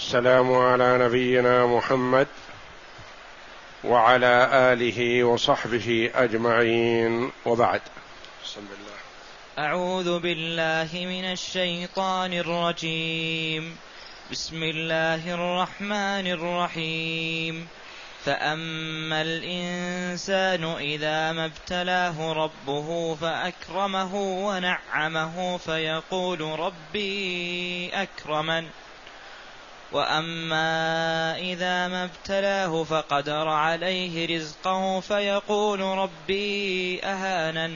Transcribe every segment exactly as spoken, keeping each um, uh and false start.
والسلام على نبينا محمد وعلى آله وصحبه أجمعين، وبعد. بسم الله. أعوذ بالله من الشيطان الرجيم. بسم الله الرحمن الرحيم. فأما الإنسان إذا ما ابتلاه ربه فأكرمه ونعمه فيقول ربي أكرمن، وأما إذا ما ابتلاه فقدر عليه رزقه فيقول ربي أهانن.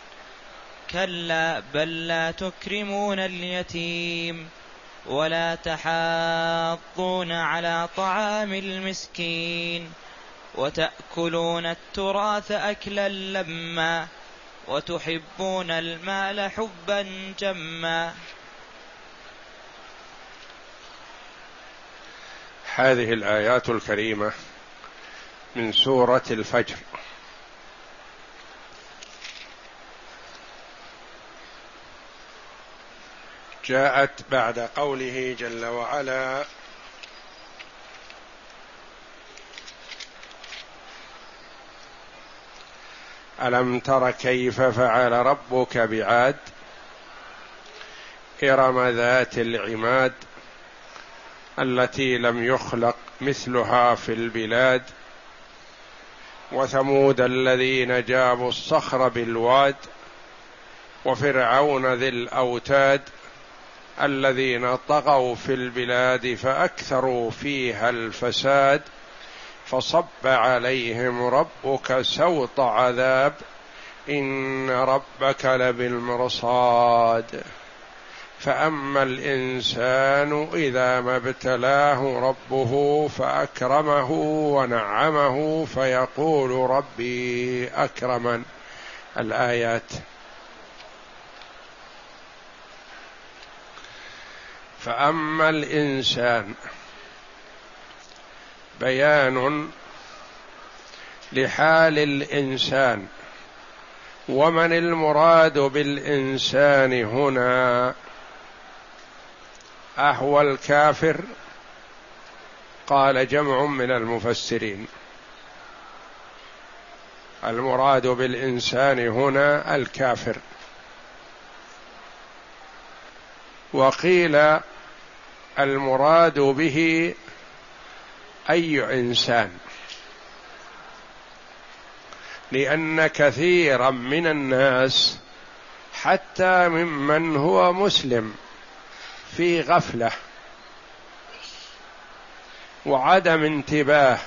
كلا بل لا تكرمون اليتيم ولا تحاضون على طعام المسكين وتأكلون التراث أكلا لما وتحبون المال حبا جما. هذه الآيات الكريمة من سورة الفجر جاءت بعد قوله جل وعلا: ألم تر كيف فعل ربك بعاد إرم ذات العماد التي لم يخلق مثلها في البلاد وثمود الذين جابوا الصخر بالواد وفرعون ذي الأوتاد الذين طغوا في البلاد فأكثروا فيها الفساد فصب عليهم ربك سوط عذاب إن ربك لبالمرصاد. فأما الإنسان إذا ما ابتلاه ربه فأكرمه ونعمه فيقول ربي أكرمن. الآيات. فأما الإنسان بيان لحال الإنسان، ومن المراد بالإنسان هنا؟ أهو الكافر؟ قال جمع من المفسرين المراد بالإنسان هنا الكافر، وقيل المراد به أي إنسان، لأن كثيرا من الناس حتى ممن هو مسلم في غفلة وعدم انتباه،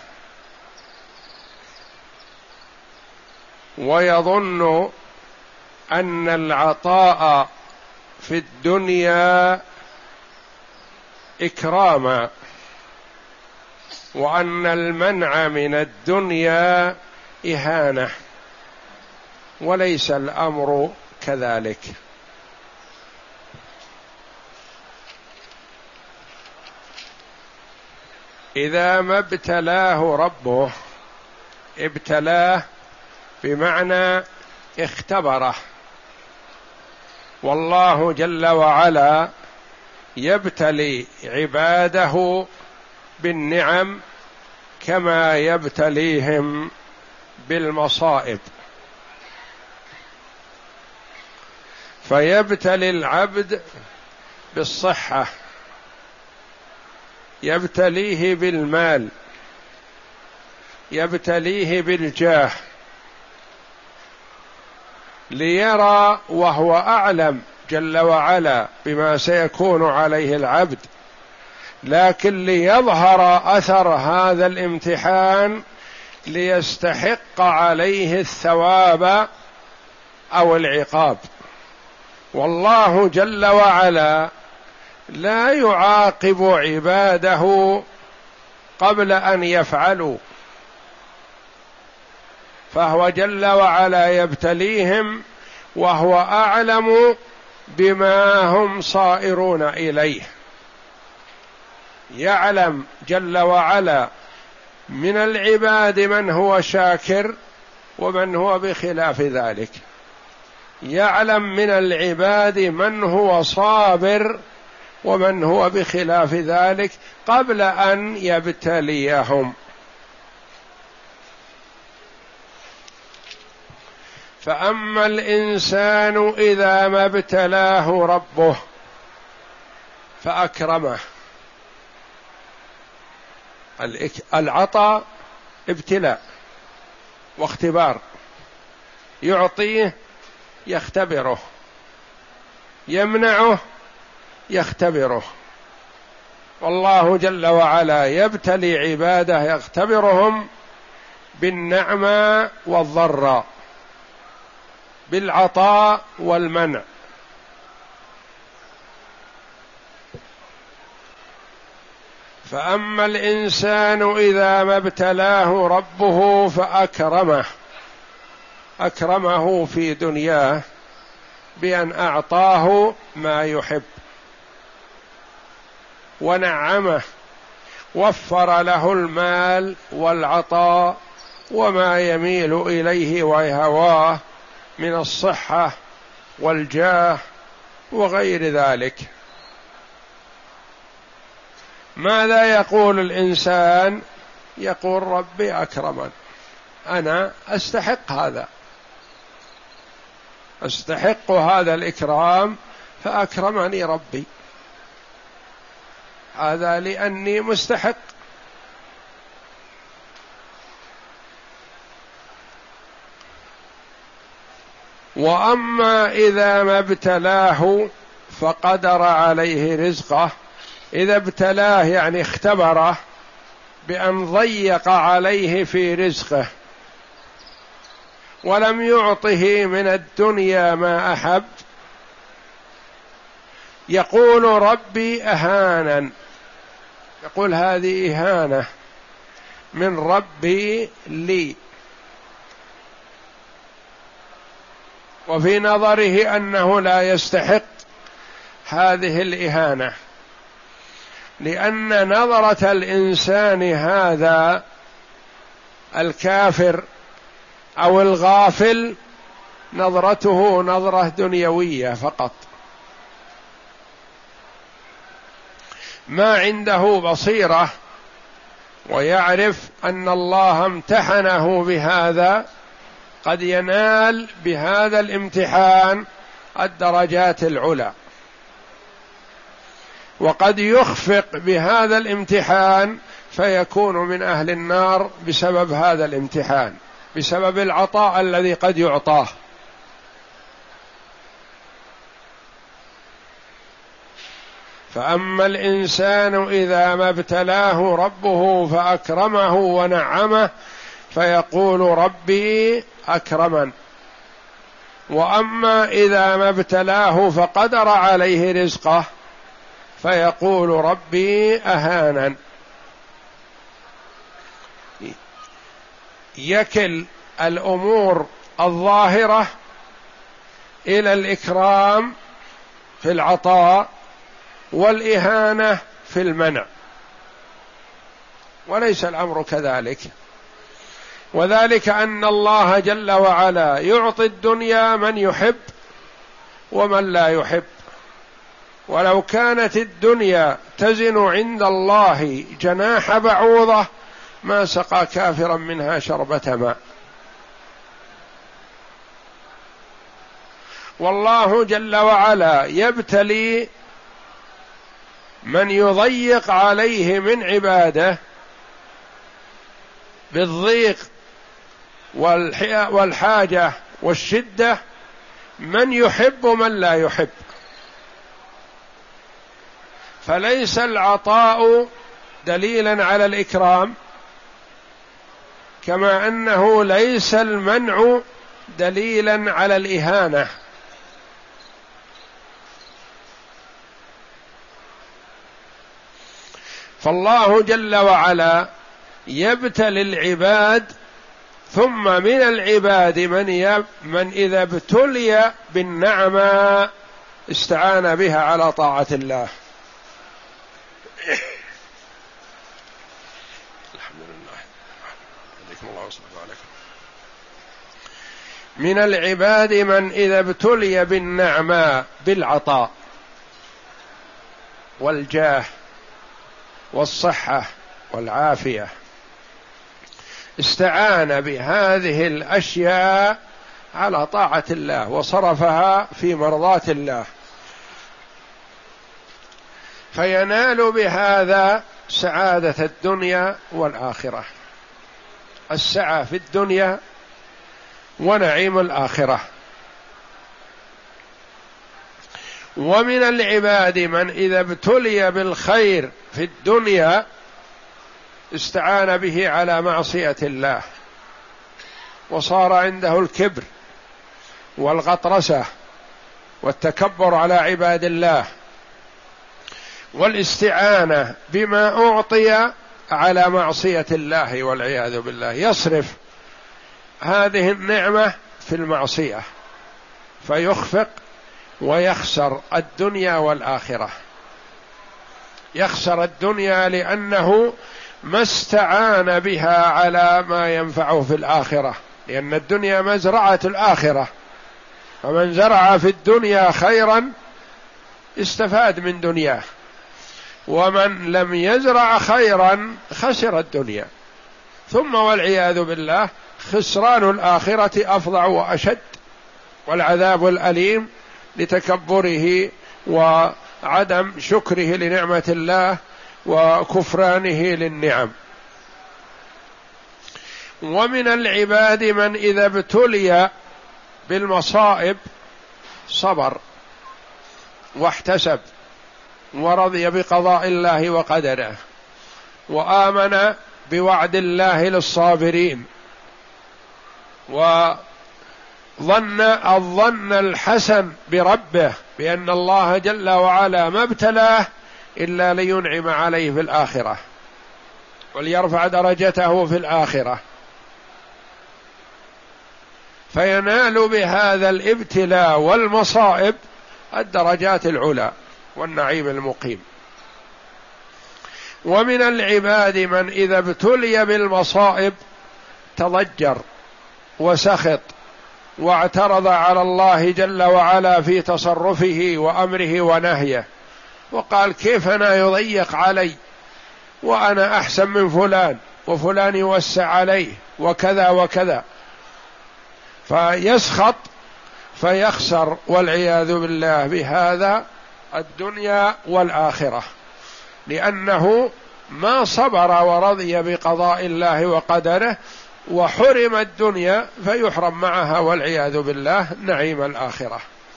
ويظن أن العطاء في الدنيا إكراما وأن المنع من الدنيا إهانة، وليس الأمر كذلك. إذا ما ابتلاه ربه، ابتلاه بمعنى اختبره، والله جل وعلا يبتلي عباده بالنعم كما يبتليهم بالمصائب. فيبتلي العبد بالصحة، يبتليه بالمال، يبتليه بالجاه، ليرى وهو أعلم جل وعلا بما سيكون عليه العبد، لكن ليظهر أثر هذا الامتحان ليستحق عليه الثواب أو العقاب. والله جل وعلا لا يعاقب عباده قبل أن يفعلوا، فهو جل وعلا يبتليهم وهو أعلم بما هم صائرون إليه. يعلم جل وعلا من العباد من هو شاكر ومن هو بخلاف ذلك، يعلم من العباد من هو صابر ومن هو بخلاف ذلك قبل أن يبتليهم. فأما الإنسان إذا ما ابتلاه ربه فأكرمه. العطاء ابتلاء واختبار، يعطيه يختبره، يمنعه يختبره. والله جل وعلا يبتلي عباده يختبرهم بالنعماء والضراء، بالعطاء والمنع. فأما الإنسان إذا ما ابتلاه ربه فأكرمه، أكرمه في دنياه بأن أعطاه ما يحب، ونعمه، وفر له المال والعطاء وما يميل إليه ويهواه من الصحة والجاه وغير ذلك. ماذا يقول الإنسان؟ يقول ربي أكرمن، أنا أستحق هذا، أستحق هذا الإكرام فأكرمني ربي، هذا لأني مستحق. وأما إذا ما ابتلاه فقدر عليه رزقه، إذا ابتلاه يعني اختبره بأن ضيق عليه في رزقه ولم يعطه من الدنيا ما أحب، يقول ربي أهانا، يقول هذه إهانة من ربي لي، وفي نظره أنه لا يستحق هذه الإهانة، لأن نظرة الإنسان هذا الكافر أو الغافل نظرته نظرة دنيوية فقط، ما عنده بصيرة ويعرف أن الله امتحنه بهذا، قد ينال بهذا الامتحان الدرجات العلى، وقد يخفق بهذا الامتحان فيكون من أهل النار بسبب هذا الامتحان، بسبب العطاء الذي قد يعطاه. فأما الإنسان إذا ما ابتلاه ربه فأكرمه ونعمه فيقول ربي أكرمن. وأما إذا ما ابتلاه فقدر عليه رزقه فيقول ربي أهانا. يكل الأمور الظاهرة إلى الإكرام في العطاء والإهانة في المنع، وليس الأمر كذلك. وذلك أن الله جل وعلا يعطي الدنيا من يحب ومن لا يحب، ولو كانت الدنيا تزن عند الله جناح بعوضة ما سقى كافرا منها شربة ماء. والله جل وعلا يبتلي من يضيق عليه من عباده بالضيق والحاجة والشدة، من يحب ومن لا يحب. فليس العطاء دليلا على الإكرام، كما أنه ليس المنع دليلا على الإهانة. فالله جل وعلا يبتلي العباد، ثم من العباد من, يب من إذا ابتلي بالنعمة استعان بها على طاعة الله. الحمد لله. عليكم الله وصحبه عليكم. من العباد من إذا ابتلي بالنعمة بالعطاء والجاه والصحة والعافية، استعان بهذه الأشياء على طاعة الله وصرفها في مرضاة الله، فينال بهذا سعادة الدنيا والآخرة، السعة في الدنيا ونعيم الآخرة. ومن العباد من إذا ابتلي بالخير في الدنيا استعان به على معصية الله، وصار عنده الكبر والغطرسة والتكبر على عباد الله، والاستعانة بما أعطي على معصية الله والعياذ بالله، يصرف هذه النعمة في المعصية فيخفق ويخسر الدنيا والآخرة. يخسر الدنيا لأنه ما استعان بها على ما ينفعه في الآخرة، لأن الدنيا مزرعة الآخرة، فمن زرع في الدنيا خيرا استفاد من دنياه، ومن لم يزرع خيرا خسر الدنيا، ثم والعياذ بالله خسران الآخرة أفظع وأشد، والعذاب الأليم لتكبره وعدم شكره لنعمة الله وكفرانه للنعم. ومن العباد من إذا ابتلي بالمصائب صبر واحتسب ورضي بقضاء الله وقدره، وآمن بوعد الله للصابرين، وظن الظن الحسن بربه بأن الله جل وعلا ما ابتلاه إلا لينعم عليه في الآخرة وليرفع درجته في الآخرة، فينال بهذا الابتلاء والمصائب الدرجات العلى والنعيم المقيم. ومن العباد من إذا ابتلي بالمصائب تضجر وسخط واعترض على الله جل وعلا في تصرفه وأمره ونهيه، وقال كيف أنا يضيق علي وأنا أحسن من فلان وفلان يوسع عليه وكذا وكذا، فيسخط فيخسر والعياذ بالله بهذا الدنيا والآخرة، لأنه ما صبر ورضي بقضاء الله وقدره وحرم الدنيا فيحرم معها والعياذ بالله نعيم الآخرة.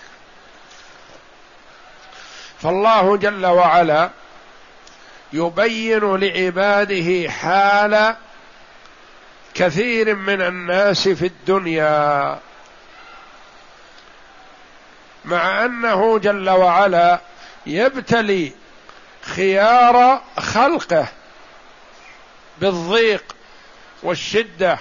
فالله جل وعلا يبين لعباده حال كثير من الناس في الدنيا، مع أنه جل وعلا يبتلي خيار خلقه بالضيق والشدة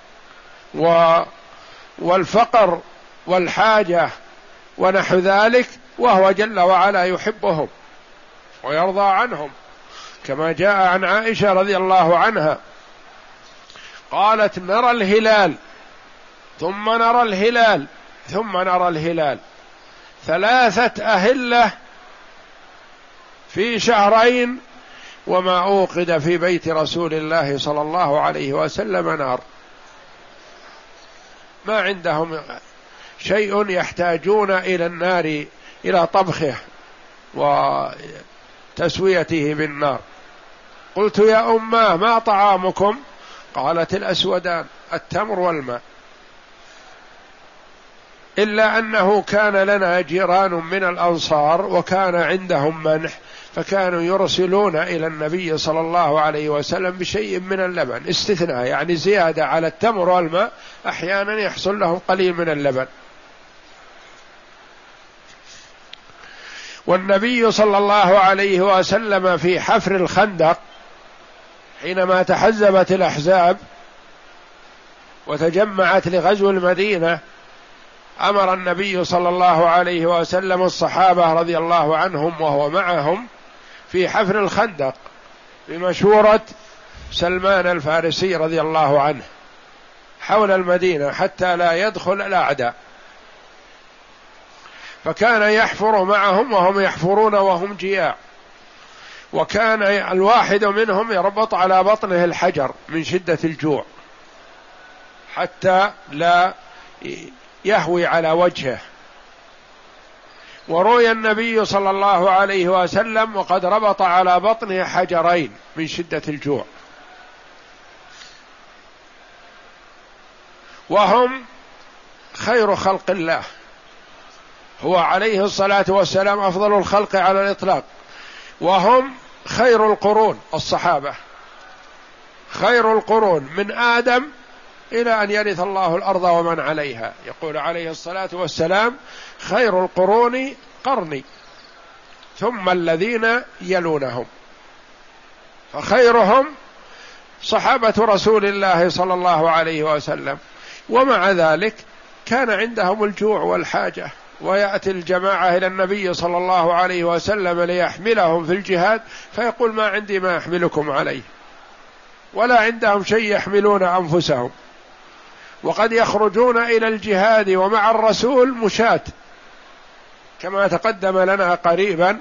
والفقر والحاجة ونحو ذلك، وهو جل وعلا يحبهم ويرضى عنهم، كما جاء عن عائشة رضي الله عنها قالت نرى الهلال ثم نرى الهلال ثم نرى الهلال ثلاثة أهلة في شهرين وما أوقد في بيت رسول الله صلى الله عليه وسلم نار، ما عندهم شيء يحتاجون إلى النار إلى طبخه وتسويته بالنار. قلت يا أماه ما طعامكم؟ قالت الأسودان التمر والماء، إلا أنه كان لنا جيران من الأنصار وكان عندهم منح، فكانوا يرسلون إلى النبي صلى الله عليه وسلم بشيء من اللبن، استثناء يعني زيادة على التمر والماء، أحيانا يحصل لهم قليل من اللبن. والنبي صلى الله عليه وسلم في حفر الخندق حينما تحزبت الأحزاب وتجمعت لغزو المدينة، أمر النبي صلى الله عليه وسلم الصحابة رضي الله عنهم وهو معهم في حفر الخندق بمشورة سلمان الفارسي رضي الله عنه حول المدينة حتى لا يدخل الأعداء، فكان يحفر معهم وهم يحفرون وهم جياع، وكان الواحد منهم يربط على بطنه الحجر من شدة الجوع حتى لا يهوي على وجهه. وروي النبي صلى الله عليه وسلم وقد ربط على بطنه حجرين من شدة الجوع، وهم خير خلق الله، هو عليه الصلاة والسلام أفضل الخلق على الإطلاق، وهم خير القرون الصحابة، خير القرون من آدم إلى أن يرث الله الأرض ومن عليها. يقول عليه الصلاة والسلام: خير القرون قرني ثم الذين يلونهم. فخيرهم صحابة رسول الله صلى الله عليه وسلم، ومع ذلك كان عندهم الجوع والحاجة، ويأتي الجماعة إلى النبي صلى الله عليه وسلم ليحملهم في الجهاد فيقول: ما عندي ما أحملكم عليه، ولا عندهم شيء يحملون أنفسهم، وقد يخرجون إلى الجهاد ومع الرسول مشاة، كما تقدم لنا قريبا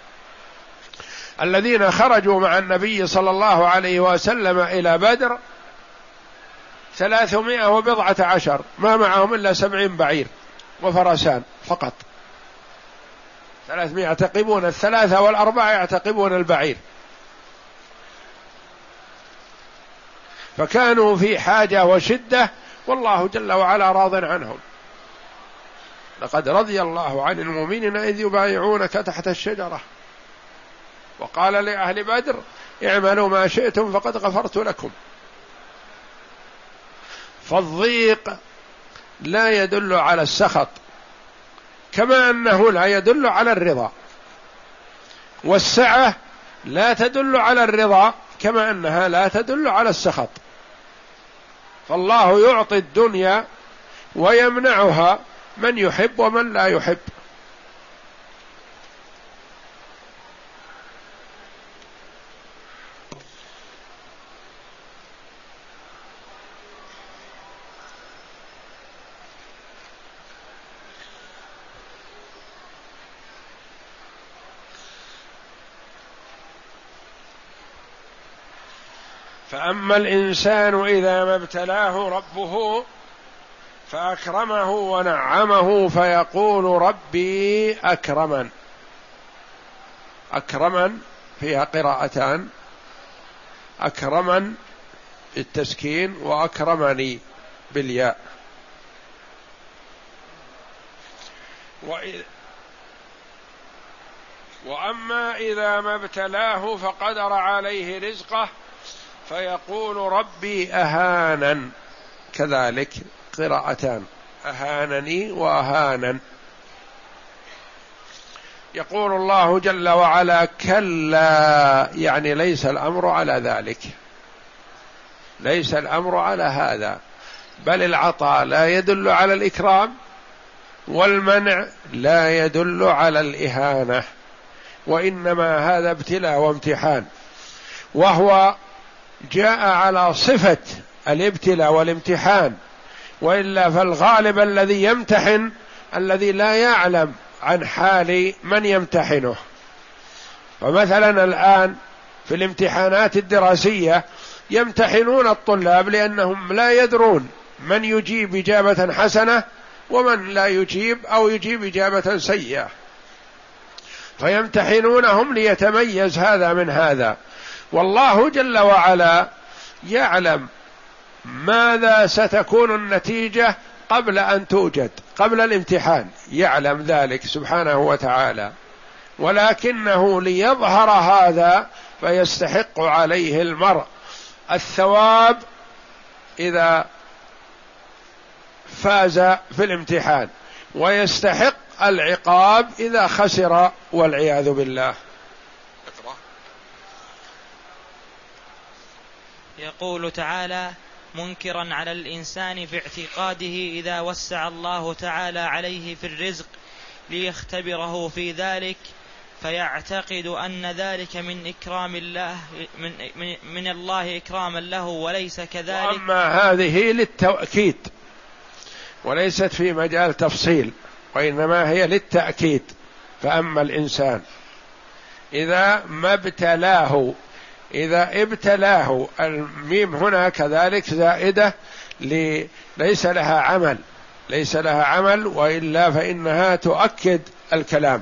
الذين خرجوا مع النبي صلى الله عليه وسلم إلى بدر ثلاثمائة وبضعة عشر، ما معهم إلا سبعين بعير وفرسان فقط، ثلاثمائة يعتقبون الثلاثة والأربعة يعتقبون البعير، فكانوا في حاجة وشدة، والله جل وعلا راض عنهم. لقد رضي الله عن المؤمنين إذ يبايعونك تحت الشجرة وقال لأهل بدر: اعملوا ما شئتم فقد غفرت لكم. فالضيق لا يدل على السخط، كما أنه لا يدل على الرضا، والسعة لا تدل على الرضا كما أنها لا تدل على السخط. فالله يعطي الدنيا ويمنعها من يحب ومن لا يحب. فأما الإنسان إذا ما ابتلاه ربه فأكرمه ونعمه فيقول: ربي أكرمن. أكرمن فيها قراءتان: أكرمن بالتسكين وأكرمني بالياء. وأما إذا ما ابتلاه فقدر عليه رزقه فيقول: ربي أهانن. كذلك قراءتان: أهانني وأهانن. يقول الله جل وعلا: كلا، يعني ليس الأمر على ذلك، ليس الأمر على هذا، بل العطاء لا يدل على الإكرام، والمنع لا يدل على الإهانة، وإنما هذا ابتلاء وامتحان، وهو جاء على صفة الابتلاء والامتحان، وإلا فالغالب الذي يمتحن الذي لا يعلم عن حال من يمتحنه. فمثلا الآن في الامتحانات الدراسية يمتحنون الطلاب لأنهم لا يدرون من يجيب إجابة حسنة ومن لا يجيب أو يجيب إجابة سيئة، فيمتحنونهم ليتميز هذا من هذا. والله جل وعلا يعلم ماذا ستكون النتيجة قبل أن توجد، قبل الامتحان يعلم ذلك سبحانه وتعالى، ولكنه ليظهر هذا فيستحق عليه المرء الثواب إذا فاز في الامتحان، ويستحق العقاب إذا خسر والعياذ بالله. يقول تعالى: منكرا على الإنسان في اعتقاده إذا وسع الله تعالى عليه في الرزق ليختبره في ذلك، فيعتقد أن ذلك من إكرام الله من, من, من الله إكراما له وليس كذلك. وأما هذه للتأكيد وليست في مجال تفصيل، وإنما هي للتأكيد. فأما الإنسان إذا ما ابتلاه، إذا ابتلاه، الميم هنا كذلك زائدة ليس لها عمل، ليس لها عمل، وإلا فإنها تؤكد الكلام.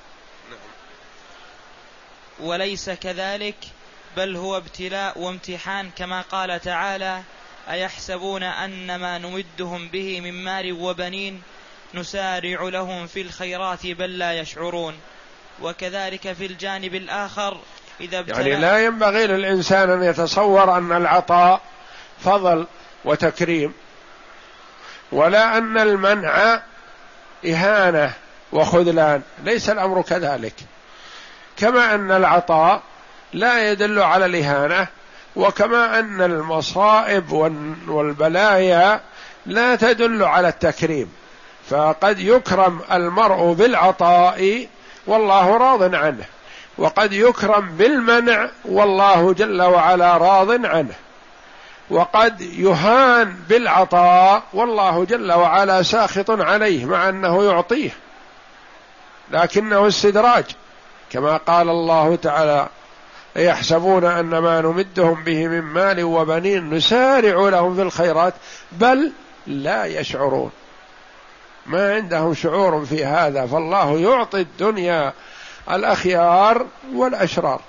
وليس كذلك، بل هو ابتلاء وامتحان، كما قال تعالى: أيحسبون أن ما نمدهم به من مال وبنين نسارع لهم في الخيرات بل لا يشعرون. وكذلك في الجانب الآخر إذا ابتلى، يعني لا ينبغي للإنسان أن يتصور أن العطاء فضل وتكريم، ولا أن المنع إهانة وخذلان، ليس الأمر كذلك. كما أن العطاء لا يدل على الإهانة، وكما أن المصائب والبلايا لا تدل على التكريم، فقد يكرم المرء بالعطاء والله راض عنه، وقد يكرم بالمنع والله جل وعلا راض عنه، وقد يهان بالعطاء والله جل وعلا ساخط عليه مع أنه يعطيه، لكنه استدراج، كما قال الله تعالى: يحسبون أن ما نمدهم به من مال وبنين نسارع لهم في الخيرات بل لا يشعرون، ما عندهم شعور في هذا. فالله يعطي الدنيا الأخيار والأشرار.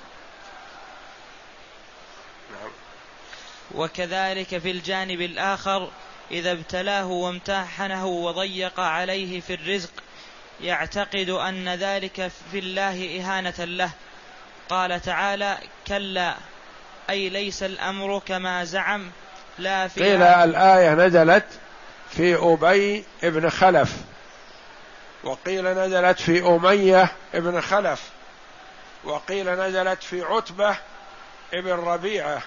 وكذلك في الجانب الآخر إذا ابتلاه وامتحنه وضيق عليه في الرزق يعتقد أن ذلك في الله إهانة له. قال تعالى: كلا، أي ليس الأمر كما زعم، لا في قيل الآية نزلت في أبي ابن خلف، وقيل نزلت في أمية ابن خلف، وقيل نزلت في عتبة ابن ربيعة.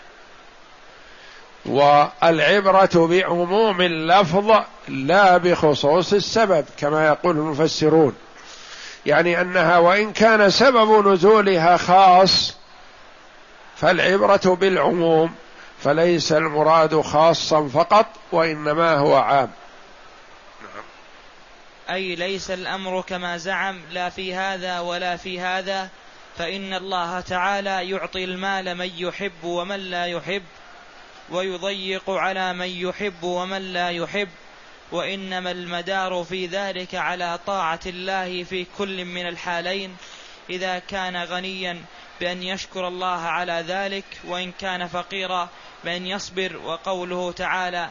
والعبرة بعموم اللفظ لا بخصوص السبب كما يقول المفسرون، يعني أنها وإن كان سبب نزولها خاص فالعبرة بالعموم، فليس المراد خاصا فقط وإنما هو عام. أي ليس الأمر كما زعم، لا في هذا ولا في هذا، فإن الله تعالى يعطي المال من يحب ومن لا يحب، ويضيق على من يحب ومن لا يحب، وإنما المدار في ذلك على طاعة الله في كل من الحالين، إذا كان غنيا بأن يشكر الله على ذلك، وإن كان فقيرا بأن يصبر. وقوله تعالى: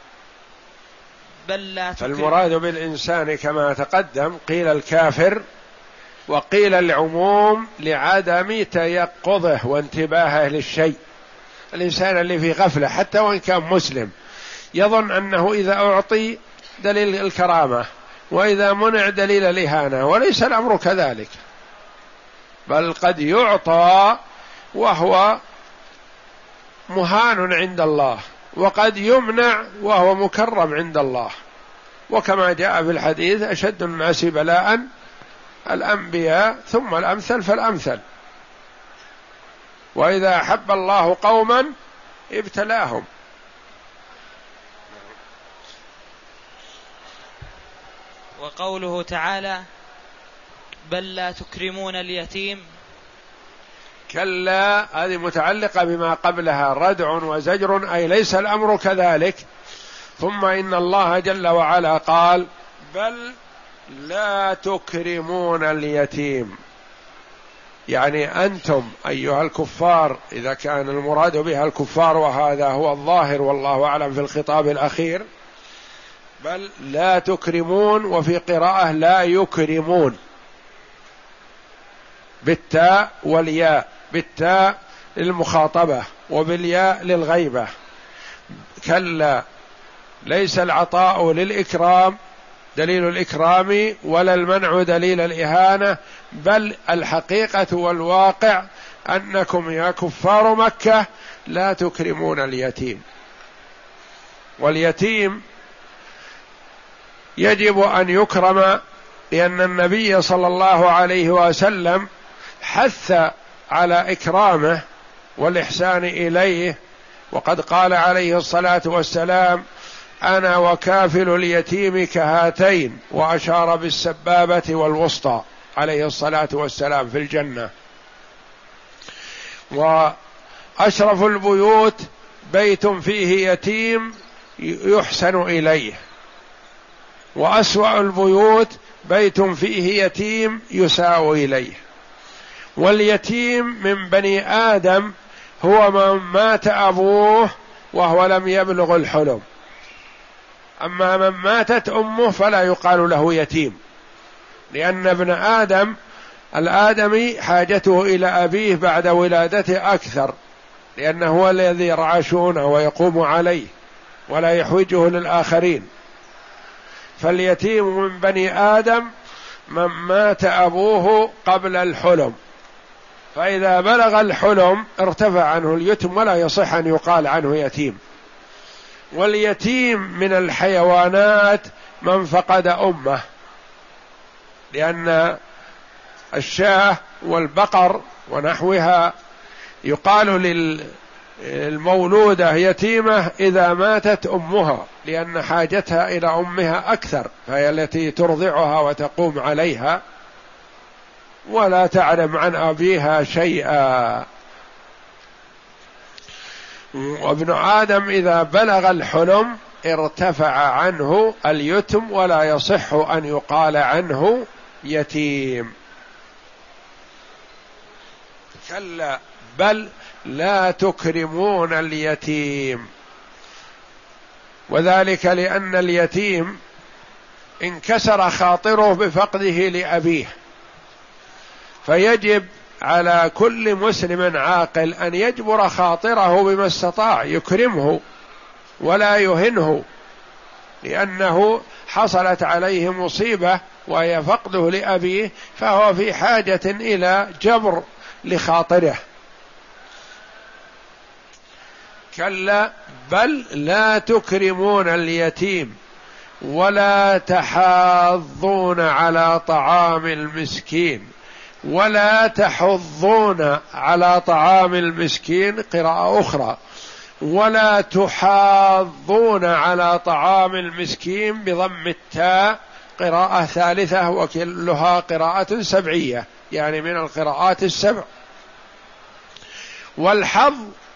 بل لا تكرم. فالمراد بالإنسان كما تقدم قيل الكافر، وقيل العموم لعدم تيقظه وانتباهه للشيء. الإنسان اللي في غفلة حتى وإن كان مسلم يظن أنه إذا أعطي دليل الكرامة وإذا منع دليل الإهانة، وليس الأمر كذلك، بل قد يعطى وهو مهان عند الله، وقد يمنع وهو مكرم عند الله. وكما جاء في الحديث: أشد الناس بلاء الأنبياء ثم الأمثل فالأمثل، وإذا أحب الله قوما ابتلاهم. وقوله تعالى: بل لا تكرمون اليتيم. كلا، هذه متعلقة بما قبلها، ردع وزجر، أي ليس الأمر كذلك. ثم إن الله جل وعلا قال: بل لا تكرمون اليتيم، يعني أنتم أيها الكفار، إذا كان المراد بها الكفار وهذا هو الظاهر والله أعلم في الخطاب الأخير، بل لا تكرمون، وفي قراءة لا يكرمون بالتاء والياء، بالتاء للمخاطبة وبالياء للغيبة. كلا، ليس العطاء للإكرام دليل الإكرام ولا المنع دليل الإهانة، بل الحقيقة والواقع أنكم يا كفار مكة لا تكرمون اليتيم. واليتيم يجب أن يكرم، لأن النبي صلى الله عليه وسلم حث على إكرامه والإحسان إليه، وقد قال عليه الصلاة والسلام: أنا وكافل اليتيم كهاتين، وأشار بالسبابة والوسطى عليه الصلاة والسلام في الجنة. وأشرف البيوت بيت فيه يتيم يحسن إليه، وأسوأ البيوت بيت فيه يتيم يساء إليه. واليتيم من بني آدم هو من مات أبوه وهو لم يبلغ الحلم، أما من ماتت أمه فلا يقال له يتيم، لأن ابن آدم الآدمي حاجته إلى أبيه بعد ولادته أكثر، لأنه هو الذي يرعى شؤونه ويقوم عليه ولا يحوجه للآخرين. فاليتيم من بني آدم من مات أبوه قبل الحلم، فإذا بلغ الحلم ارتفع عنه اليتم ولا يصح أن يقال عنه يتيم. واليتيم من الحيوانات من فقد أمه، لأن الشاة والبقر ونحوها يقال للمولودة يتيمة إذا ماتت أمها، لأن حاجتها إلى أمها أكثر، فهي التي ترضعها وتقوم عليها ولا تعلم عن أبيها شيئا. وابن آدم إذا بلغ الحلم ارتفع عنه اليتم ولا يصح أن يقال عنه يتيم. كلا بل لا تكرمون اليتيم، وذلك لأن اليتيم انكسر خاطره بفقده لأبيه، فيجب على كل مسلم عاقل أن يجبر خاطره بما استطاع، يكرمه ولا يهنه، لأنه حصلت عليه مصيبة وهي فقده لأبيه، فهو في حاجة إلى جبر لخاطره. كلا بل لا تكرمون اليتيم ولا تحاضون على طعام المسكين ولا تحضون على طعام المسكين، قراءة أخرى ولا تحاضون على طعام المسكين بضم التاء، قراءة ثالثة وكلها قراءة سبعية، يعني من القراءات السبع. والحظ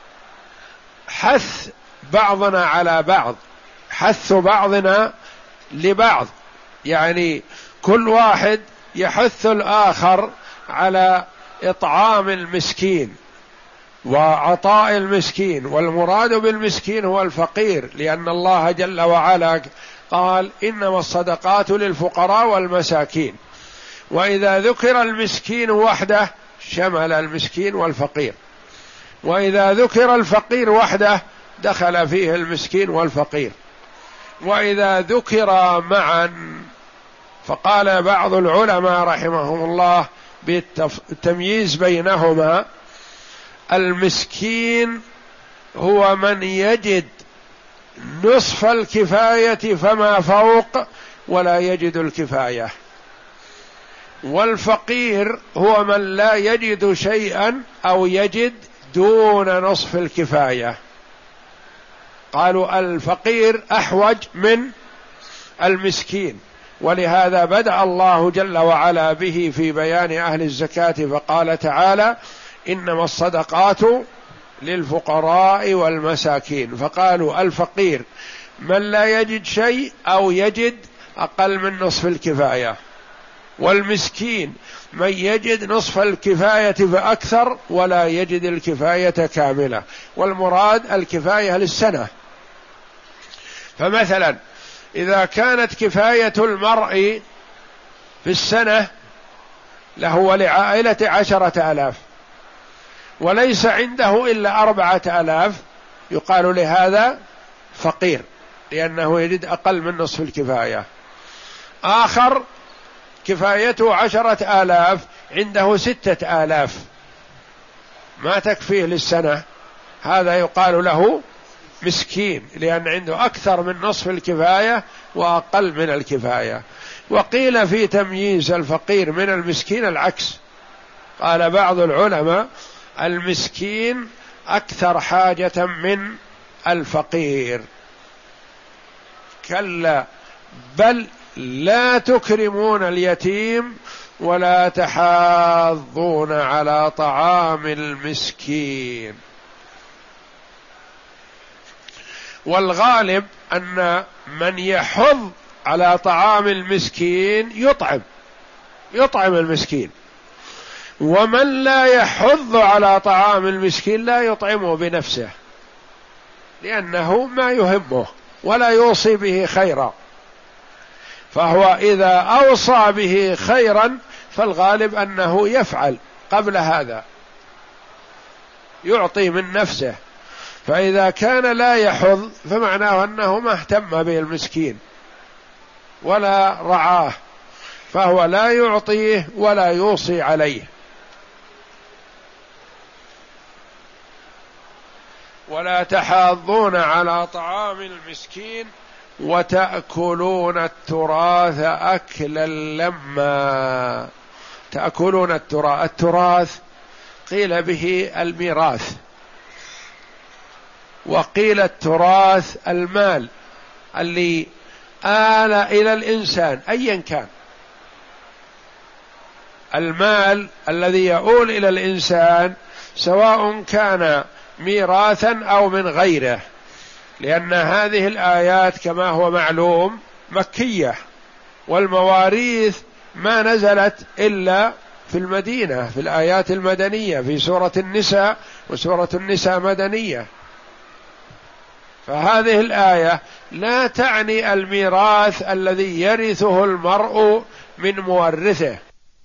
حث بعضنا على بعض، حث بعضنا لبعض، يعني كل واحد يحث الآخر على إطعام المسكين وعطاء المسكين، والمراد بالمسكين هو الفقير، لأن الله جل وعلا قال إنما الصدقات للفقراء والمساكين، وإذا ذكر المسكين وحده شمل المسكين والفقير، وإذا ذكر الفقير وحده دخل فيه المسكين والفقير، وإذا ذكر معا فقال بعض العلماء رحمهم الله بالتمييز بينهما: المسكين هو من يجد نصف الكفاية فما فوق ولا يجد الكفاية، والفقير هو من لا يجد شيئا أو يجد دون نصف الكفاية. قالوا الفقير أحوج من المسكين، ولهذا بدأ الله جل وعلا به في بيان أهل الزكاة، فقال تعالى: إنما الصدقات للفقراء والمساكين، فقالوا الفقير من لا يجد شيء أو يجد أقل من نصف الكفاية، والمسكين من يجد نصف الكفاية فأكثر ولا يجد الكفاية كاملة، والمراد الكفاية للسنة. فمثلا إذا كانت كفاية المرء في السنة له ولعائلة عشرة آلاف وليس عنده إلا أربعة آلاف، يقال لهذا فقير، لأنه يجد أقل من نصف الكفاية. آخر كفايته عشرة آلاف عنده ستة آلاف ما تكفيه للسنة، هذا يقال له مسكين، لأن عنده أكثر من نصف الكفاية وأقل من الكفاية. وقيل في تمييز الفقير من المسكين العكس، قال بعض العلماء: المسكين أكثر حاجة من الفقير. كلا بل لا تكرمون اليتيم ولا تحاضون على طعام المسكين. والغالب أن من يحض على طعام المسكين يطعم يطعم المسكين، ومن لا يحض على طعام المسكين لا يطعمه بنفسه، لأنه ما يهمه ولا يوصي به خيرا. فهو إذا أوصى به خيرا فالغالب أنه يفعل قبل هذا، يعطي من نفسه. فإذا كان لا يحض فمعناه أنه ما اهتم به المسكين ولا رعاه، فهو لا يعطيه ولا يوصي عليه. ولا تحاضون على طعام المسكين وتأكلون التراث أكلا لما. تأكلون التراث، التراث قيل به الميراث، وقيل التراث المال اللي آل إلى الإنسان أيا كان. المال الذي يؤول إلى الإنسان سواء كان ميراثا أو من غيره، لأن هذه الآيات كما هو معلوم مكية، والمواريث ما نزلت إلا في المدينة في الآيات المدنية في سورة النساء، وسورة النساء مدنية. فهذه الآية لا تعني الميراث الذي يرثه المرء من مورثه.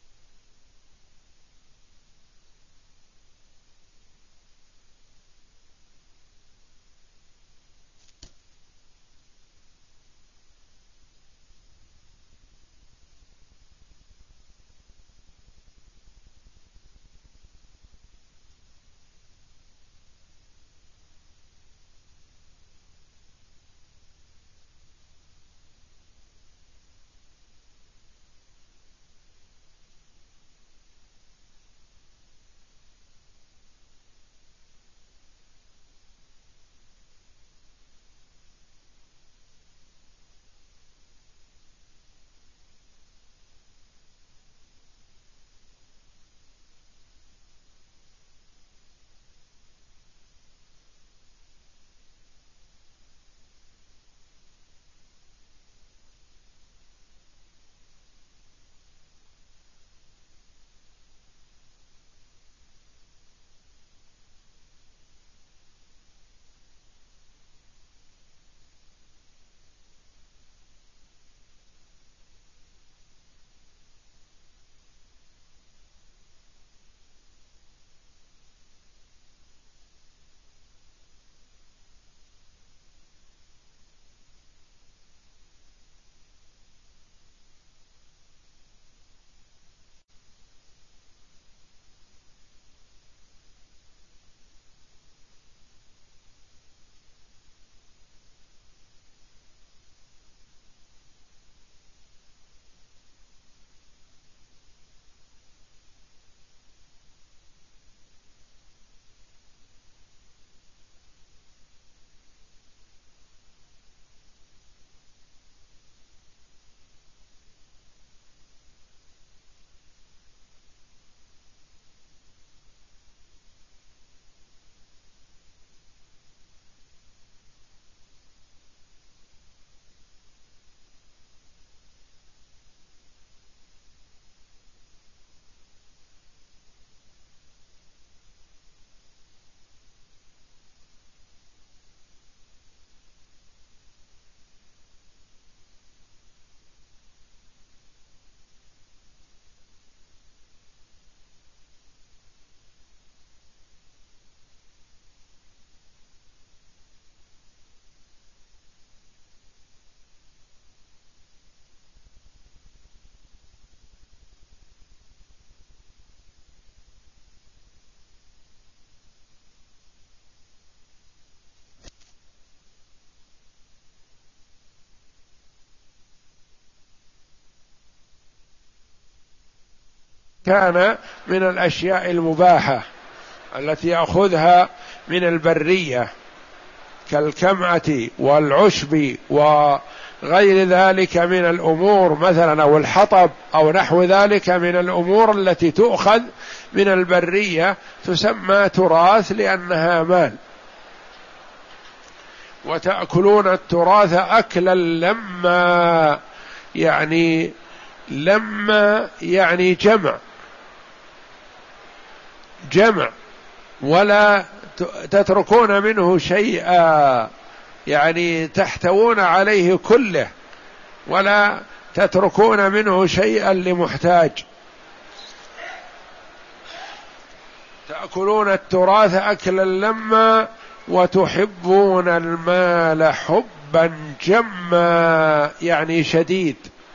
كان من الأشياء المباحة التي يأخذها من البرية كالكمعة والعشب غير ذلك من الأمور مثلا أو الحطب أو نحو ذلك من الأمور التي تؤخذ من البرية تسمى تراث لأنها مال. وتأكلون التراث أكلا لما، يعني لما يعني جمع جمع ولا تتركون منه شيئا، يعني تحتوون عليه كله ولا تتركون منه شيئا لمحتاج. تأكلون التراث أكلا لما وتحبون المال حبا جما، يعني شديد،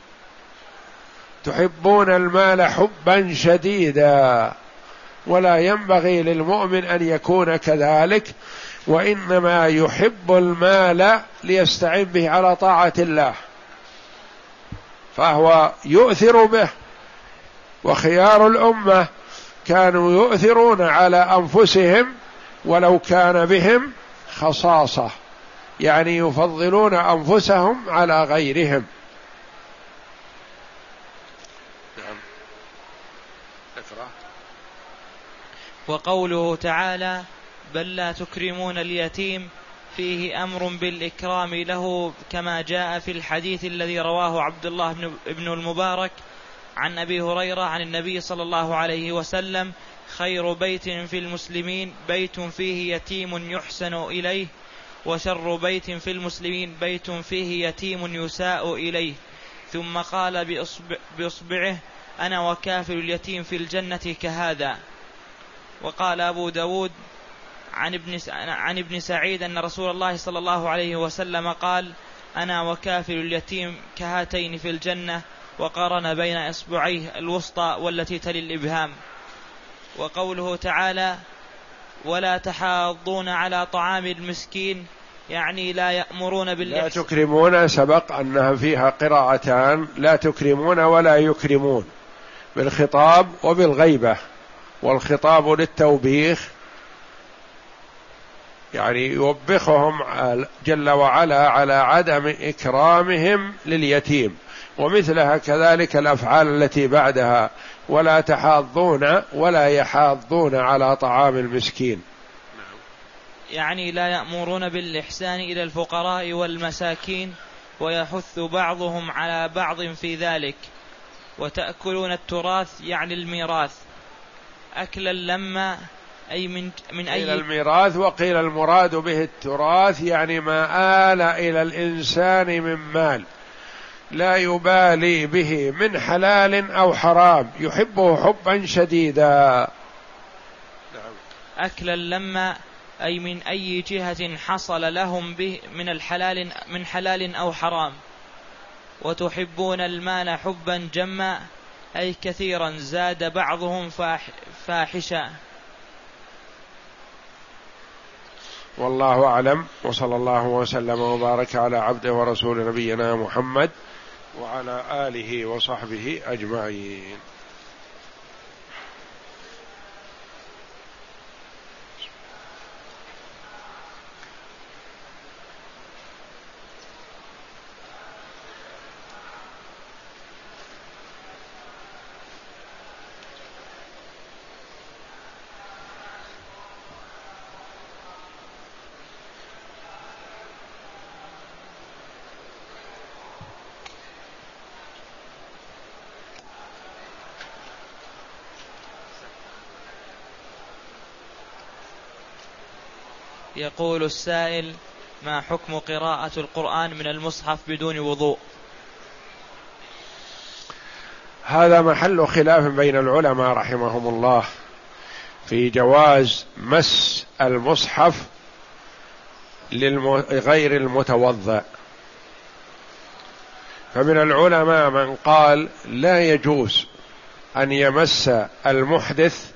تحبون المال حبا شديدا، ولا ينبغي للمؤمن أن يكون كذلك، وإنما يحب المال ليستعين به على طاعة الله، فهو يؤثر به. وخيار الأمة كانوا يؤثرون على أنفسهم ولو كان بهم خصاصة، يعني يفضلون أنفسهم على غيرهم. نعم. اقرأ. وقوله تعالى: بل لا تكرمون اليتيم، فيه أمر بالإكرام له، كما جاء في الحديث الذي رواه عبد الله بن المبارك عن أبي هريرة عن النبي صلى الله عليه وسلم: خير بيت في المسلمين بيت فيه يتيم يحسن إليه، وشر بيت في المسلمين بيت فيه يتيم يساء إليه. ثم قال بإصبع بإصبعه: أنا وكافل اليتيم في الجنة كهذا. وقال أبو داود عن ابن, عن ابن سعيد أن رسول الله صلى الله عليه وسلم قال: أنا وكافل اليتيم كهاتين في الجنة، وقارن بين إصبعيه الوسطى والتي تلي الإبهام. وقوله تعالى: ولا تحاضون على طعام المسكين، يعني لا يأمرون بالإحسان. لا تكرمون، سبق أنها فيها قراءتان: لا تكرمون ولا يكرمون، بالخطاب وبالغيبة. والخطاب للتوبيخ، يعني يوبخهم جل وعلا على عدم إكرامهم لليتيم. ومثلها كذلك الأفعال التي بعدها: ولا تحاضون ولا يحاضون على طعام المسكين، يعني لا يأمرون بالإحسان إلى الفقراء والمساكين، ويحث بعضهم على بعض في ذلك. وتأكلون التراث، يعني الميراث، أكلا لما، أي من, من أي الميراث. وقيل المراد به التراث يعني ما آل إلى الإنسان من مال لا يبالي به من حلال أو حرام، يحبه حبا شديدا. أكلا لما، أي من أي جهة حصل لهم به من الحلال من حلال أو حرام. وتحبون المال حبا جما، أي كثيرا، زاد بعضهم فاح فاحشا. والله أعلم، وصلى الله وسلم وبارك على عبده ورسول نبينا محمد وعلى آله وصحبه أجمعين. يقول السائل: ما حكم قراءة القرآن من المصحف بدون وضوء؟ هذا محل خلاف بين العلماء رحمهم الله في جواز مس المصحف لغير المتوضأ. فمن العلماء من قال لا يجوز أن يمس المحدث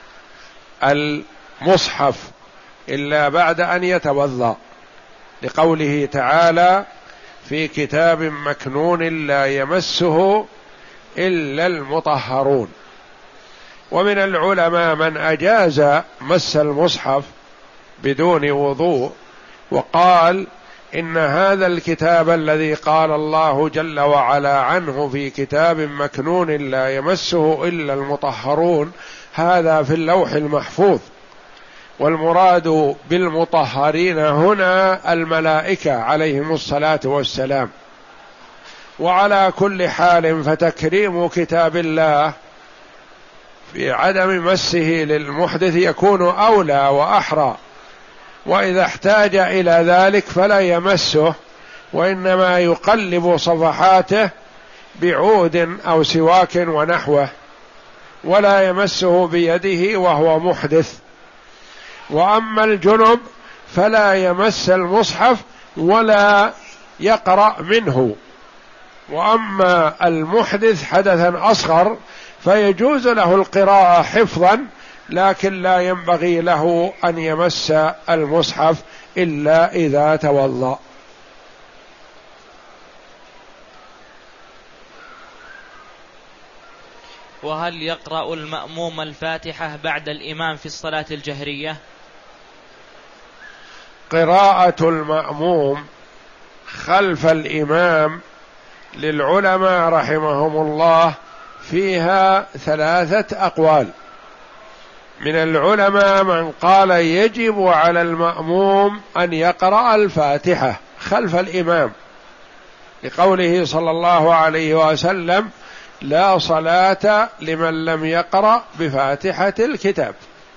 المصحف إلا بعد أن يتوضأ، لقوله تعالى: في كتاب مكنون لا يمسه إلا المطهرون. ومن العلماء من أجاز مس المصحف بدون وضوء، وقال: إن هذا الكتاب الذي قال الله جل وعلا عنه في كتاب مكنون لا يمسه إلا المطهرون، هذا في اللوح المحفوظ، والمراد بالمطهرين هنا الملائكة عليهم الصلاة والسلام. وعلى كل حال فتكريم كتاب الله في عدم مسه للمحدث يكون أولى وأحرى، وإذا احتاج إلى ذلك فلا يمسه، وإنما يقلب صفحاته بعود أو سواك ونحوه، ولا يمسه بيده وهو محدث. وأما الجنب فلا يمس المصحف ولا يقرأ منه. وأما المحدث حدثا أصغر فيجوز له القراءة حفظا، لكن لا ينبغي له أن يمس المصحف إلا إذا توضأ. وهل يقرأ المأموم الفاتحة بعد الإمام في الصلاة الجهرية؟ قراءة المأموم خلف الإمام للعلماء رحمهم الله فيها ثلاثة أقوال. من العلماء من قال يجب على المأموم أن يقرأ الفاتحة خلف الإمام، لقوله صلى الله عليه وسلم: لا صلاة لمن لم يقرأ بفاتحة الكتاب.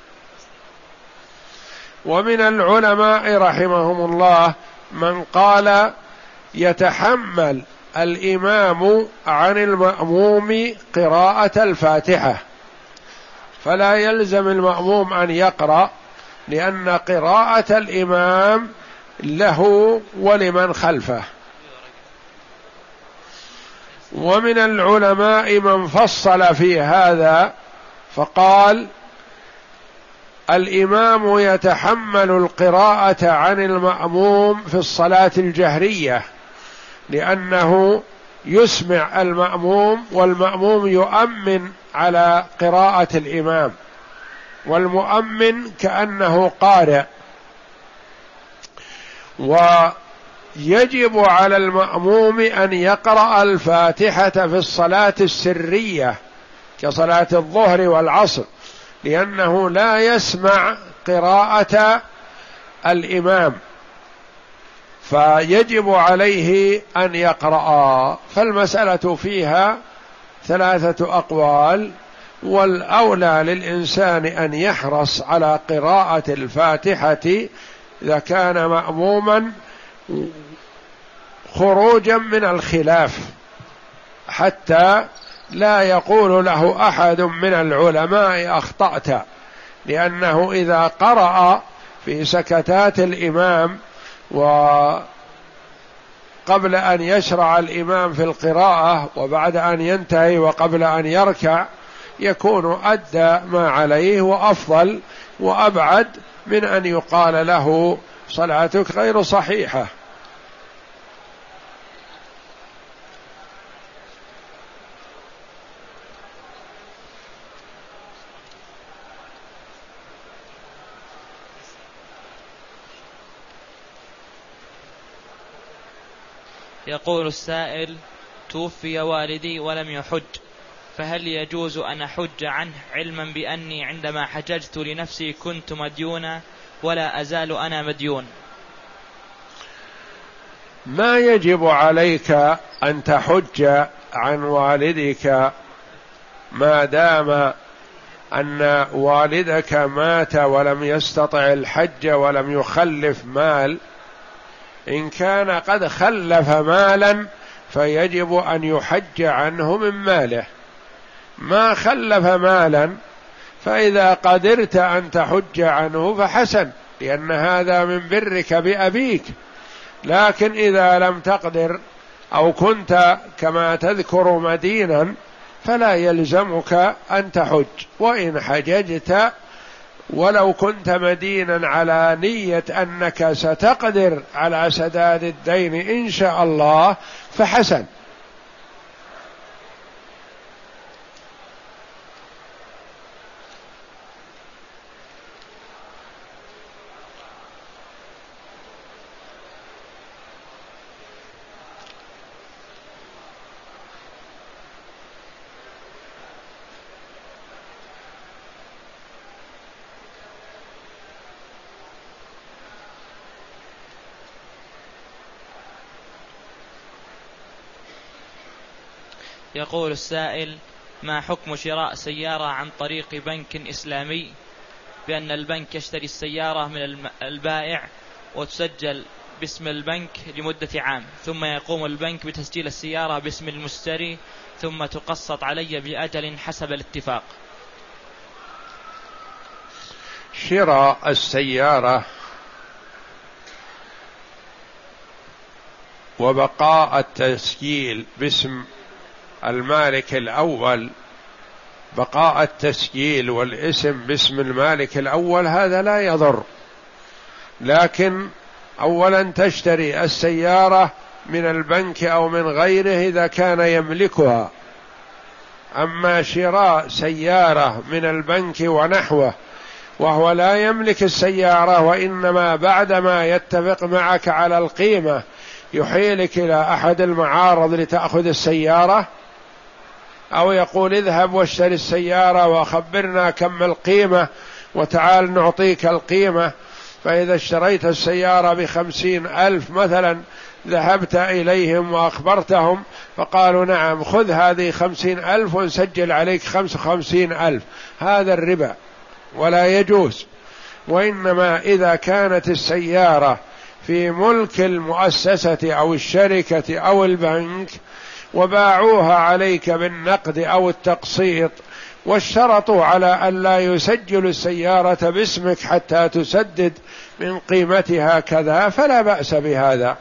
ومن العلماء رحمهم الله من قال يتحمل الإمام عن المأموم قراءة الفاتحة، فلا يلزم المأموم أن يقرأ، لأن قراءة الإمام له ولمن خلفه. ومن العلماء من فصل في هذا فقال الإمام يتحمل القراءة عن المأموم في الصلاة الجهرية، لأنه يسمع المأموم، والمأموم يؤمن على قراءة الإمام، والمؤمن كأنه قارئ. ويجب على المأموم أن يقرأ الفاتحة في الصلاة السرية كصلاة الظهر والعصر، لأنه لا يسمع قراءة الإمام، فيجب عليه أن يقرأ. فالمسألة فيها ثلاثة أقوال، والأولى للإنسان أن يحرص على قراءة الفاتحة إذا كان مأموما خروجا من الخلاف، حتى لا يقول له أحد من العلماء أخطأت، لأنه إذا قرأ في سكتات الإمام وقبل أن يشرع الإمام في القراءة وبعد أن ينتهي وقبل أن يركع يكون أدى ما عليه وأفضل وأبعد من أن يقال له صلاتك غير صحيحة. يقول السائل: توفي والدي ولم يحج، فهل يجوز أن أحج عنه علما بأني عندما حججت لنفسي كنت مديونا ولا أزال أنا مديون؟ ما يجب عليك أن تحج عن والدك ما دام أن والدك مات ولم يستطع الحج ولم يخلف مال. إن كان قد خلف مالا فيجب أن يحج عنه من ماله. ما خلف مالا فإذا قدرت أن تحج عنه فحسن، لأن هذا من برك بأبيك. لكن إذا لم تقدر أو كنت كما تذكر مدينا فلا يلزمك أن تحج. وإن حججت ولو كنت مدينا على نية أنك ستقدر على سداد الدين إن شاء الله فحسن. يقول السائل: ما حكم شراء سيارة عن طريق بنك إسلامي، بأن البنك يشتري السيارة من البائع وتسجل باسم البنك لمدة عام، ثم يقوم البنك بتسجيل السيارة باسم المشتري، ثم تقسط علي بأجل حسب الاتفاق؟ شراء السيارة وبقاء التسجيل باسم المالك الأول، بقاء التسجيل والاسم باسم المالك الأول هذا لا يضر، لكن أولا تشتري السيارة من البنك أو من غيره إذا كان يملكها. أما شراء سيارة من البنك ونحوه وهو لا يملك السيارة، وإنما بعدما يتفق معك على القيمة يحيلك إلى أحد المعارض لتأخذ السيارة، أو يقول اذهب واشتري السيارة وخبرنا كم القيمة وتعال نعطيك القيمة، فإذا اشتريت السيارة بخمسين ألف مثلا ذهبت إليهم وأخبرتهم فقالوا نعم خذ هذه خمسين ألف ونسجل عليك خمس وخمسين ألف، هذا الربا ولا يجوز. وإنما إذا كانت السيارة في ملك المؤسسة أو الشركة أو البنك وباعوها عليك بالنقد أو التقسيط واشترطوا على أن لا يسجلوا السيارة باسمك حتى تسدد من قيمتها كذا، فلا بأس بهذا.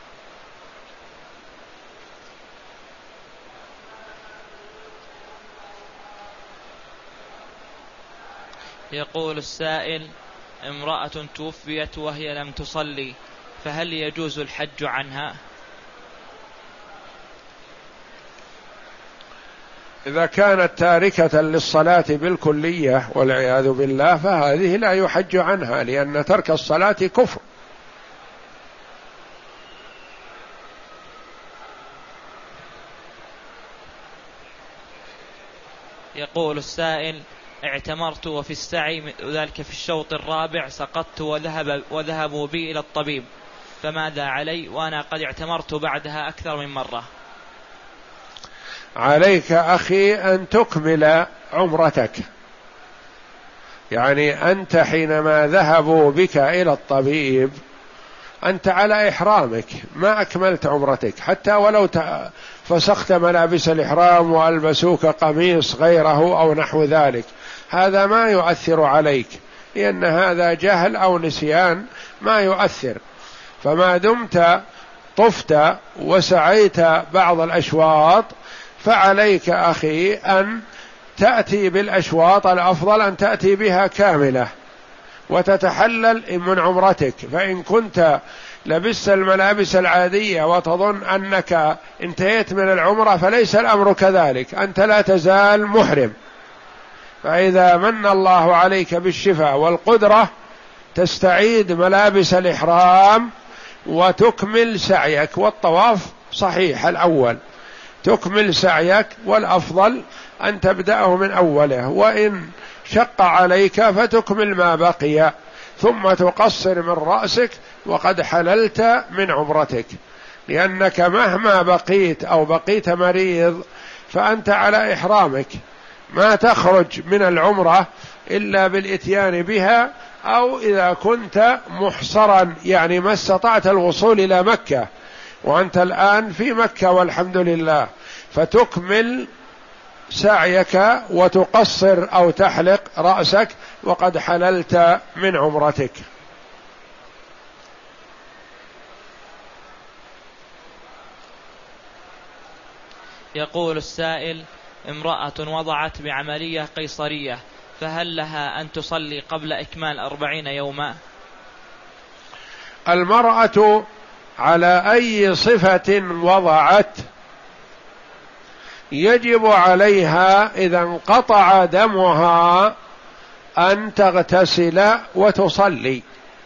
يقول السائل: امرأة توفيت وهي لم تصلي، فهل يجوز الحج عنها؟ إذا كانت تاركة للصلاة بالكلية والعياذ بالله فهذه لا يحج عنها، لأن ترك الصلاة كفر. يقول السائل: اعتمرت وفي السعي ذلك في الشوط الرابع سقطت وذهب وذهبوا بي إلى الطبيب، فماذا علي وأنا قد اعتمرت بعدها أكثر من مرة؟ عليك أخي أن تكمل عمرتك، يعني أنت حينما ذهبوا بك إلى الطبيب أنت على إحرامك ما أكملت عمرتك، حتى ولو فسخت ملابس الإحرام وألبسوك قميص غيره أو نحو ذلك، هذا ما يؤثر عليك، لأن هذا جهل أو نسيان ما يؤثر. فما دمت طفت وسعيت بعض الأشواط فعليك أخي أن تأتي بالأشواط، الأفضل أن تأتي بها كاملة وتتحلل من عمرتك. فإن كنت لبست الملابس العادية وتظن أنك انتهيت من العمرة فليس الأمر كذلك، أنت لا تزال محرم. فإذا من الله عليك بالشفاء والقدرة تستعيد ملابس الإحرام وتكمل سعيك، والطواف صحيح الأول تكمل سعيك، والأفضل أن تبدأه من أوله، وإن شق عليك فتكمل ما بقي ثم تقصر من رأسك وقد حللت من عمرتك، لأنك مهما بقيت أو بقيت مريض فأنت على إحرامك، ما تخرج من العمرة إلا بالإتيان بها، أو إذا كنت محصرا يعني ما استطعت الوصول إلى مكة وأنت الآن في مكة والحمد لله، فتكمل سعيك وتقصر أو تحلق رأسك وقد حللت من عمرتك. يقول السائل: امرأة وضعت بعملية قيصرية، فهل لها أن تصلي قبل إكمال أربعين يوما؟ المرأة على أي صفة وضعت يجب عليها إذا انقطع دمها أن تغتسل وتصلي،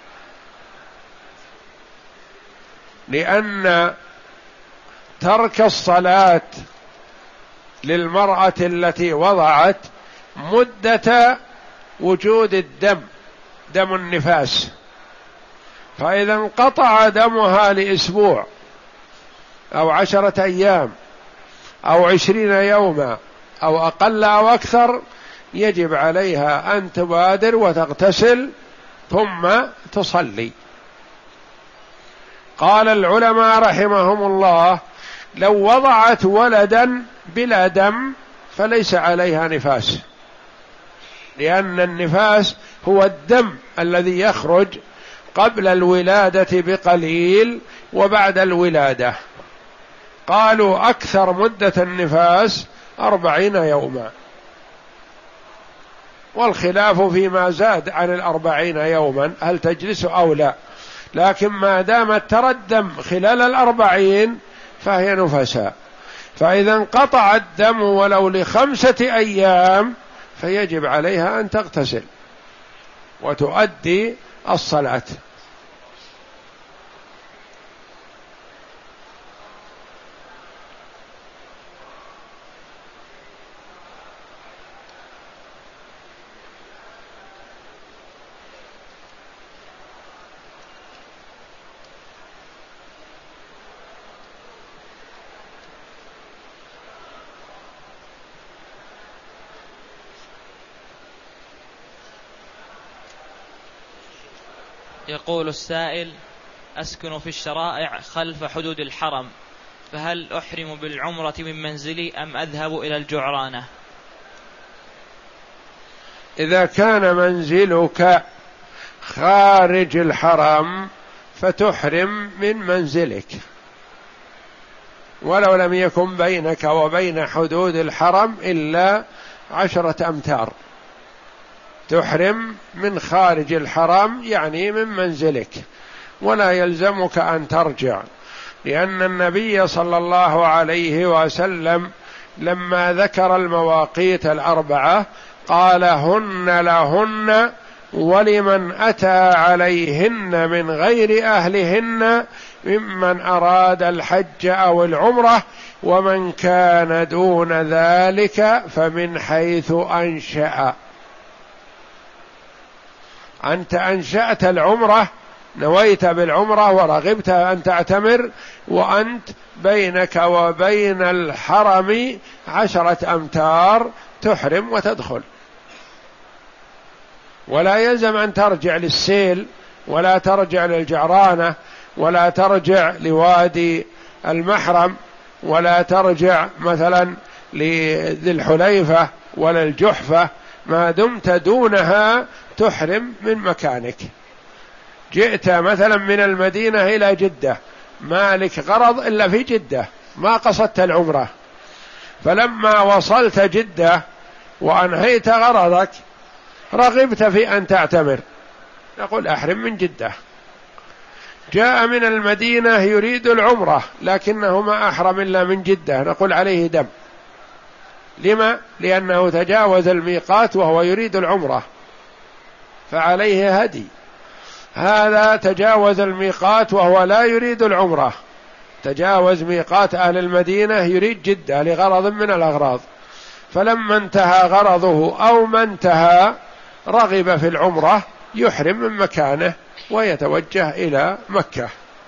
لأن ترك الصلاة للمرأة التي وضعت مدة وجود الدم، دم النفاس، فإذا انقطع دمها لأسبوع أو عشرة أيام أو عشرين يوما أو أقل أو أكثر، يجب عليها أن تبادر وتغتسل ثم تصلي. قال العلماء رحمهم الله: لو وضعت ولدا بلا دم فليس عليها نفاس، لأن النفاس هو الدم الذي يخرج قبل الولادة بقليل وبعد الولادة. قالوا أكثر مدة النفاس أربعين يوما، والخلاف فيما زاد عن الأربعين يوما هل تجلس أو لا، لكن ما دامت ترى الدم خلال الأربعين فهي نفساء. فإذا انقطع الدم ولو لخمسة أيام فيجب عليها أن تغتسل وتؤدي الصلاة. يقول السائل: أسكن في الشرائع خلف حدود الحرم، فهل أحرم بالعمرة من منزلي أم أذهب إلى الجعرانة؟ إذا كان منزلك خارج الحرم فتحرم من منزلك، ولو لم يكن بينك وبين حدود الحرم إلا عشرة أمتار، تحرم من خارج الحرم يعني من منزلك، ولا يلزمك أن ترجع، لأن النبي صلى الله عليه وسلم لما ذكر المواقيت الأربعة قال: هن لهن ولمن أتى عليهن من غير أهلهن ممن أراد الحج أو العمرة، ومن كان دون ذلك فمن حيث أنشأ. أنت أنشأت العمرة، نويت بالعمرة ورغبت أن تعتمر، وأنت بينك وبين الحرم عشرة أمتار، تحرم وتدخل، ولا يلزم أن ترجع للسيل، ولا ترجع للجعرانة، ولا ترجع لوادي المحرم، ولا ترجع مثلا لذي الحليفة ولا الجحفة، ما دمت دونها تحرم من مكانك. جئت مثلا من المدينة إلى جدة، ما لك غرض إلا في جدة، ما قصدت العمرة، فلما وصلت جدة وأنهيت غرضك رغبت في أن تعتمر، نقول أحرم من جدة. جاء من المدينة يريد العمرة لكنه ما أحرم إلا من جدة، نقول عليه دم. لما؟ لأنه تجاوز الميقات وهو يريد العمرة فعليه هدي. هذا تجاوز الميقات وهو لا يريد العمرة، تجاوز ميقات أهل المدينة يريد جدة لغرض من الأغراض، فلما انتهى غرضه أو ما انتهى رغب في العمرة يحرم من مكانه ويتوجه إلى مكة.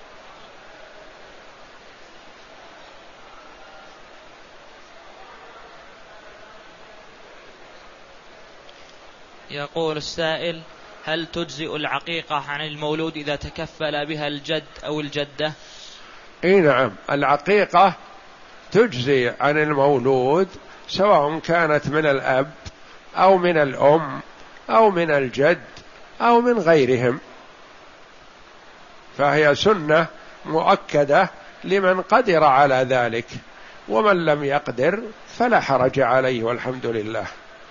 يقول السائل: هل تجزئ العقيقة عن المولود إذا تكفل بها الجد أو الجدة؟ إيه نعم، العقيقة تجزي عن المولود سواء كانت من الأب أو من الأم أو من الجد أو من غيرهم، فهي سنة مؤكدة لمن قدر على ذلك، ومن لم يقدر فلا حرج عليه والحمد لله.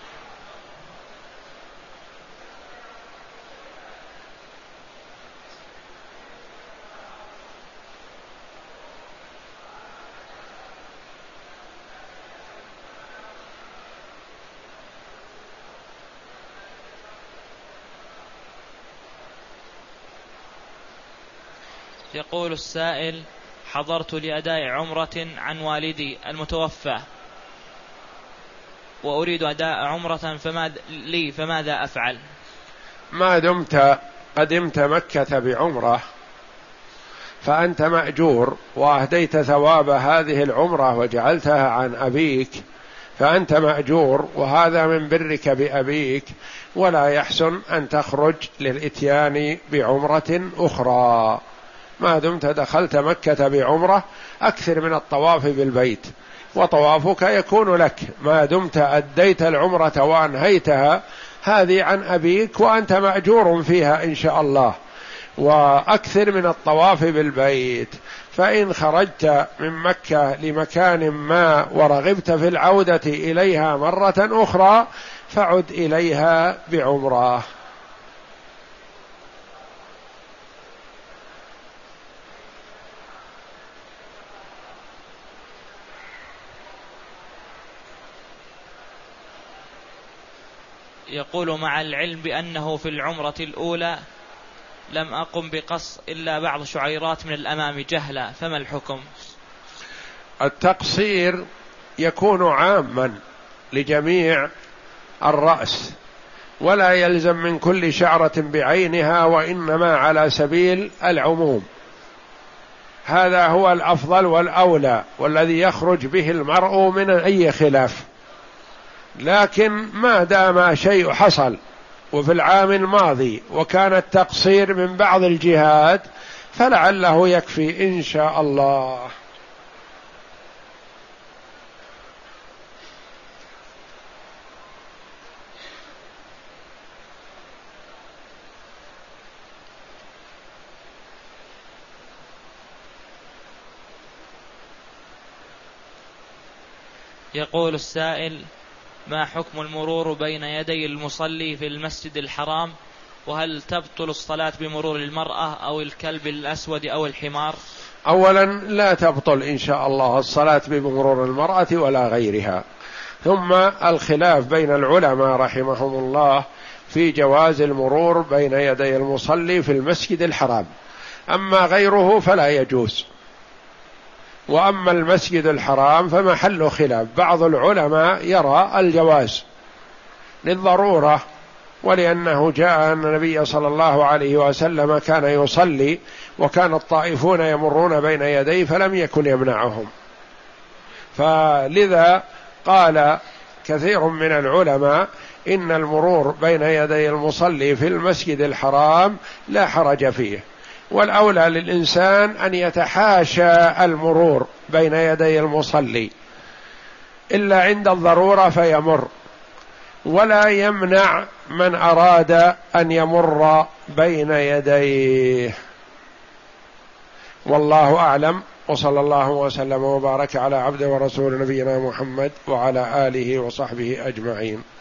يقول السائل: حضرت لأداء عمرة عن والدي المتوفى وأريد أداء عمرة فماذا لي فماذا أفعل؟ ما دمت قدمت مكة بعمرة فأنت مأجور وأهديت ثواب هذه العمرة وجعلتها عن أبيك، فأنت مأجور، وهذا من برك بأبيك، ولا يحسن أن تخرج للإتيان بعمرة أخرى. ما دمت دخلت مكة بعمرة أكثر من الطواف بالبيت، وطوافك يكون لك ما دمت أديت العمرة وأنهيتها، هذه عن أبيك وأنت مأجور فيها إن شاء الله، وأكثر من الطواف بالبيت. فإن خرجت من مكة لمكان ما ورغبت في العودة إليها مرة أخرى فعد إليها بعمرة. يقول: مع العلم بأنه في العمرة الأولى لم أقم بقص إلا بعض شعيرات من الأمام جهلا، فما الحكم؟ التقصير يكون عاما لجميع الرأس، ولا يلزم من كل شعرة بعينها، وإنما على سبيل العموم. هذا هو الأفضل والأولى والذي يخرج به المرء من أي خلاف. لكن ما دام شيء حصل وفي العام الماضي وكان التقصير من بعض الجهات فلعله يكفي إن شاء الله. يقول السائل: ما حكم المرور بين يدي المصلي في المسجد الحرام؟ وهل تبطل الصلاة بمرور المرأة أو الكلب الأسود أو الحمار؟ أولا لا تبطل إن شاء الله الصلاة بمرور المرأة ولا غيرها. ثم الخلاف بين العلماء رحمهم الله في جواز المرور بين يدي المصلي في المسجد الحرام، أما غيره فلا يجوز. وأما المسجد الحرام فمحل خلاف، بعض العلماء يرى الجواز للضرورة، ولأنه جاء أن النبي صلى الله عليه وسلم كان يصلي وكان الطائفون يمرون بين يديه فلم يكن يمنعهم، فلذا قال كثير من العلماء إن المرور بين يدي المصلي في المسجد الحرام لا حرج فيه، والأولى للإنسان أن يتحاشى المرور بين يدي المصلي إلا عند الضرورة فيمر، ولا يمنع من أراد أن يمر بين يديه. والله أعلم، وصلى الله وسلم وبارك على عبده ورسول نبينا محمد وعلى آله وصحبه أجمعين.